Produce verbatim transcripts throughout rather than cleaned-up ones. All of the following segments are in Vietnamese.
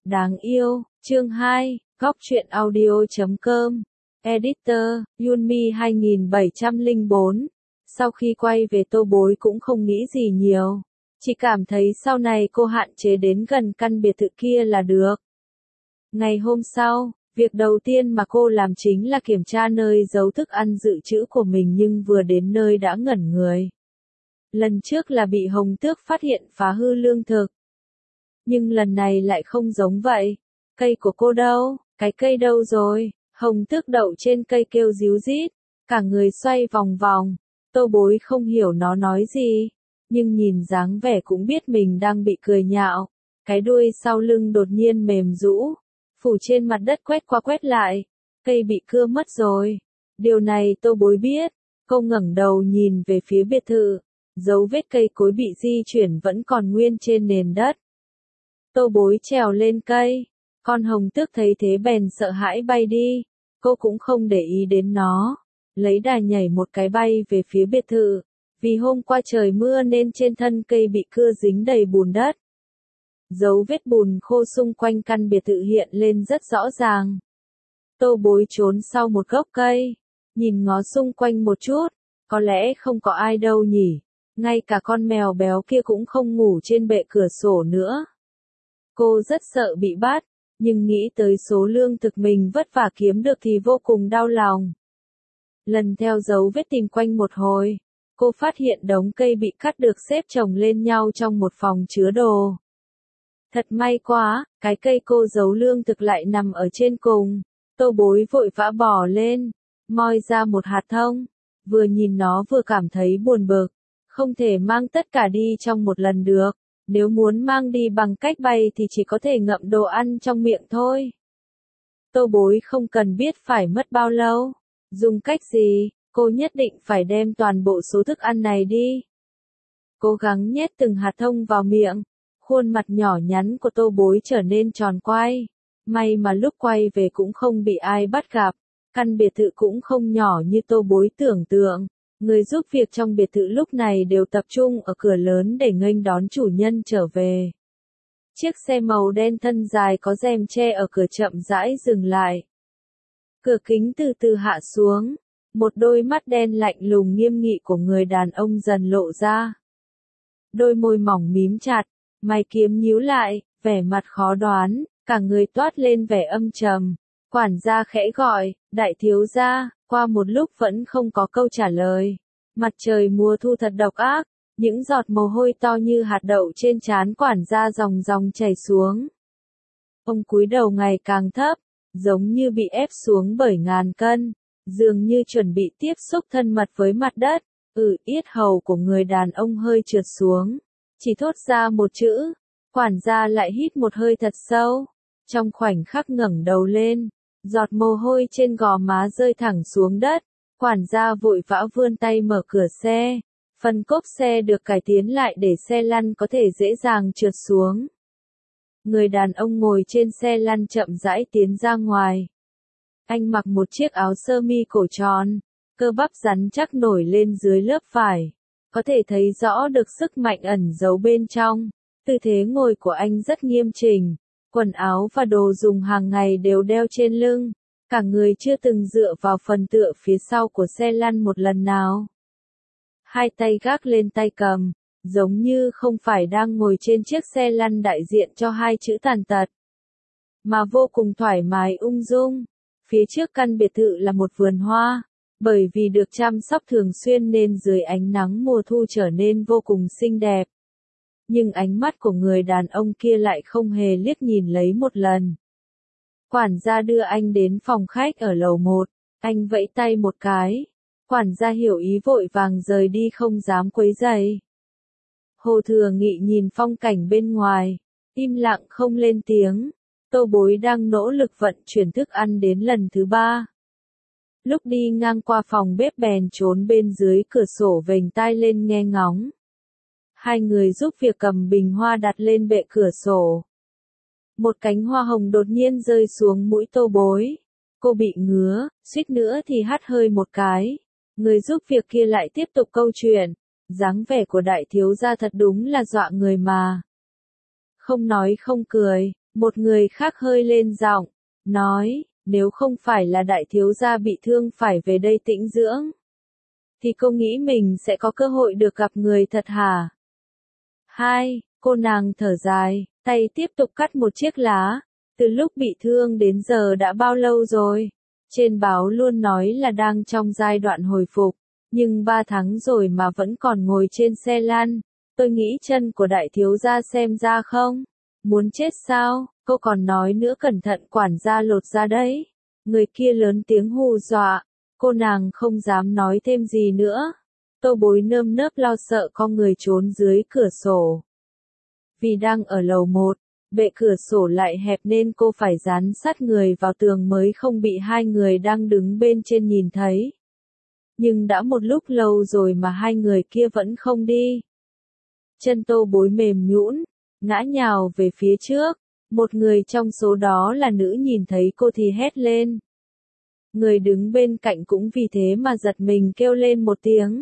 Đáng yêu, chương hai, góc truyện audio.com, Editor, Yunmi hai nghìn bảy trăm lẻ bốn. Sau khi quay về Tô Bối cũng không nghĩ gì nhiều. Chỉ cảm thấy sau này cô hạn chế đến gần căn biệt thự kia là được. Ngày hôm sau, việc đầu tiên mà cô làm chính là kiểm tra nơi giấu thức ăn dự trữ của mình, nhưng vừa đến nơi đã ngẩn người. Lần trước là bị Hồng Tước phát hiện phá hư lương thực. Nhưng lần này lại không giống vậy. Cây của cô đâu? Cái cây đâu rồi? Hồng Tước đậu trên cây kêu ríu rít, cả người xoay vòng vòng. Tô Bối không hiểu nó nói gì, nhưng nhìn dáng vẻ cũng biết mình đang bị cười nhạo. Cái đuôi sau lưng đột nhiên mềm rũ, phủ trên mặt đất quét qua quét lại. Cây bị cưa mất rồi. Điều này Tô Bối biết. Cô ngẩng đầu nhìn về phía biệt thự. Dấu vết cây cối bị di chuyển vẫn còn nguyên trên nền đất. Tô Bối trèo lên cây. Con Hồng Tước thấy thế bèn sợ hãi bay đi. Cô cũng không để ý đến nó. Lấy đà nhảy một cái bay về phía biệt thự. Vì hôm qua trời mưa nên trên thân cây bị cưa dính đầy bùn đất. Dấu vết bùn khô xung quanh căn biệt thự hiện lên rất rõ ràng. Tô Bối trốn sau một gốc cây. Nhìn ngó xung quanh một chút. Có lẽ không có ai đâu nhỉ. Ngay cả con mèo béo kia cũng không ngủ trên bệ cửa sổ nữa. Cô rất sợ bị bắt, nhưng nghĩ tới số lương thực mình vất vả kiếm được thì vô cùng đau lòng. Lần theo dấu vết tìm quanh một hồi, cô phát hiện đống cây bị cắt được xếp chồng lên nhau trong một phòng chứa đồ. Thật may quá, cái cây cô giấu lương thực lại nằm ở trên cùng. Tô Bối vội vã bò lên, moi ra một hạt thông, vừa nhìn nó vừa cảm thấy buồn bực. Không thể mang tất cả đi trong một lần được. Nếu muốn mang đi bằng cách bay thì chỉ có thể ngậm đồ ăn trong miệng thôi. Tô Bối không cần biết phải mất bao lâu. Dùng cách gì, cô nhất định phải đem toàn bộ số thức ăn này đi. Cố gắng nhét từng hạt thông vào miệng. Khuôn mặt nhỏ nhắn của Tô Bối trở nên tròn quay. May mà lúc quay về cũng không bị ai bắt gặp. Căn biệt thự cũng không nhỏ như Tô Bối tưởng tượng. Người giúp việc trong biệt thự lúc này đều tập trung ở cửa lớn để nghênh đón chủ nhân trở về. Chiếc xe màu đen thân dài có rèm che ở cửa chậm rãi dừng lại. Cửa kính từ từ hạ xuống. Một đôi mắt đen lạnh lùng nghiêm nghị của người đàn ông dần lộ ra. Đôi môi mỏng mím chặt, mày kiếm nhíu lại, vẻ mặt khó đoán, cả người toát lên vẻ âm trầm. Quản gia khẽ gọi, đại thiếu gia. Qua một lúc vẫn không có câu trả lời. Mặt trời mùa thu thật độc ác, những giọt mồ hôi to như hạt đậu trên trán quản gia ròng ròng chảy xuống. Ông cúi đầu ngày càng thấp, giống như bị ép xuống bởi ngàn cân, dường như chuẩn bị tiếp xúc thân mật với mặt đất. Ừ, yết hầu của người đàn ông hơi trượt xuống, chỉ thốt ra một chữ. Quản gia lại hít một hơi thật sâu, trong khoảnh khắc ngẩng đầu lên. Giọt mồ hôi trên gò má rơi thẳng xuống đất, quản gia vội vã vươn tay mở cửa xe. Phần cốp xe được cải tiến lại để xe lăn có thể dễ dàng trượt xuống. Người đàn ông ngồi trên xe lăn chậm rãi tiến ra ngoài. Anh mặc một chiếc áo sơ mi cổ tròn, cơ bắp rắn chắc nổi lên dưới lớp vải. Có thể thấy rõ được sức mạnh ẩn giấu bên trong. Tư thế ngồi của anh rất nghiêm chỉnh. Quần áo và đồ dùng hàng ngày đều đeo trên lưng. Cả người chưa từng dựa vào phần tựa phía sau của xe lăn một lần nào. Hai tay gác lên tay cầm, giống như không phải đang ngồi trên chiếc xe lăn đại diện cho hai chữ tàn tật, mà vô cùng thoải mái ung dung. Phía trước căn biệt thự là một vườn hoa. Bởi vì được chăm sóc thường xuyên nên dưới ánh nắng mùa thu trở nên vô cùng xinh đẹp. Nhưng ánh mắt của người đàn ông kia lại không hề liếc nhìn lấy một lần. Quản gia đưa anh đến phòng khách ở lầu một, anh vẫy tay một cái. Quản gia hiểu ý vội vàng rời đi không dám quấy rầy. Hồ Thừa Nghị nhìn phong cảnh bên ngoài, im lặng không lên tiếng. Tô Bối đang nỗ lực vận chuyển thức ăn đến lần thứ ba. Lúc đi ngang qua phòng bếp bèn trốn bên dưới cửa sổ vểnh tai lên nghe ngóng. Hai người giúp việc cầm bình hoa đặt lên bệ cửa sổ. Một cánh hoa hồng đột nhiên rơi xuống mũi Tô Bối. Cô bị ngứa, suýt nữa thì hắt hơi một cái. Người giúp việc kia lại tiếp tục câu chuyện. Dáng vẻ của đại thiếu gia thật đúng là dọa người mà. Không nói không cười, Một người khác hơi lên giọng, nói, nếu không phải là đại thiếu gia bị thương phải về đây tĩnh dưỡng, thì cô nghĩ mình sẽ có cơ hội được gặp người thật hả? Hai, cô nàng thở dài, tay tiếp tục cắt một chiếc lá. Từ lúc bị thương đến giờ đã bao lâu rồi? Trên báo luôn nói là đang trong giai đoạn hồi phục, nhưng ba tháng rồi mà vẫn còn ngồi trên xe lăn. Tôi nghĩ chân của đại thiếu gia xem ra không? Muốn chết sao? Cô còn nói nữa, cẩn thận quản gia lột ra đấy. Người kia lớn tiếng hù dọa. Cô nàng không dám nói thêm gì nữa. Tô Bối nơm nớp lo sợ con người trốn dưới cửa sổ. Vì đang ở lầu một, bệ cửa sổ lại hẹp nên cô phải dán sát người vào tường mới không bị hai người đang đứng bên trên nhìn thấy. Nhưng đã một lúc lâu rồi mà hai người kia vẫn không đi. Chân Tô Bối mềm nhũn, ngã nhào về phía trước. Một người trong số đó là nữ nhìn thấy cô thì hét lên. Người đứng bên cạnh cũng vì thế mà giật mình kêu lên một tiếng.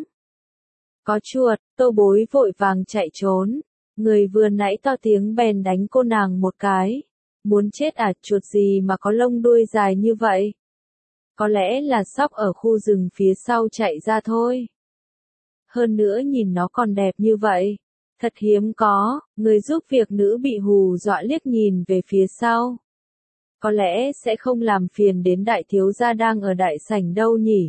Có chuột. Tô Bối vội vàng chạy trốn. Người vừa nãy to tiếng bèn đánh cô nàng một cái. Muốn chết à, chuột gì mà có lông đuôi dài như vậy? Có lẽ là sóc ở khu rừng phía sau chạy ra thôi. Hơn nữa nhìn nó còn đẹp như vậy. Thật hiếm có. Người giúp việc nữ bị hù dọa liếc nhìn về phía sau. Có lẽ sẽ không làm phiền đến đại thiếu gia đang ở đại sảnh đâu nhỉ?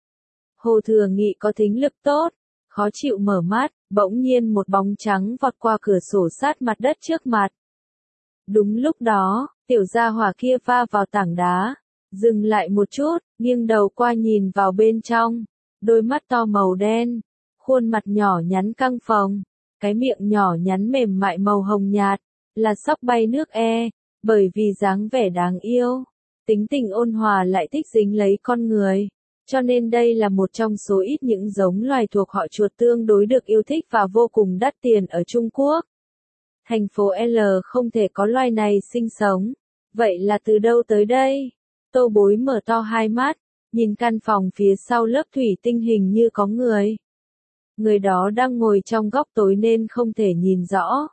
Hồ Thừa Nghị có thính lực tốt, khó chịu mở mắt, bỗng nhiên một bóng trắng vọt qua cửa sổ sát mặt đất trước mặt. Đúng lúc đó, tiểu gia hỏa kia va vào tảng đá, dừng lại một chút, nghiêng đầu qua nhìn vào bên trong, đôi mắt to màu đen, khuôn mặt nhỏ nhắn căng phồng, cái miệng nhỏ nhắn mềm mại màu hồng nhạt, là sóc bay nước e. Bởi vì dáng vẻ đáng yêu, tính tình ôn hòa lại thích dính lấy con người, cho nên đây là một trong số ít những giống loài thuộc họ chuột tương đối được yêu thích và vô cùng đắt tiền ở Trung Quốc. Thành phố L không thể có loài này sinh sống. Vậy là từ đâu tới đây? Tô Bối mở to hai mắt, nhìn căn phòng phía sau lớp thủy tinh hình như có người. Người đó đang ngồi trong góc tối nên không thể nhìn rõ.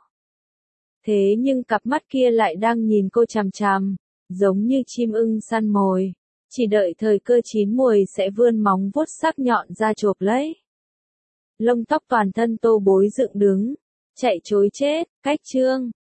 Thế nhưng cặp mắt kia lại đang nhìn cô chằm chằm, giống như chim ưng săn mồi, chỉ đợi thời cơ chín muồi sẽ vươn móng vuốt sắc nhọn ra chộp lấy. Lông tóc toàn thân Tô Bối dựng đứng, chạy trối chết, cách chương.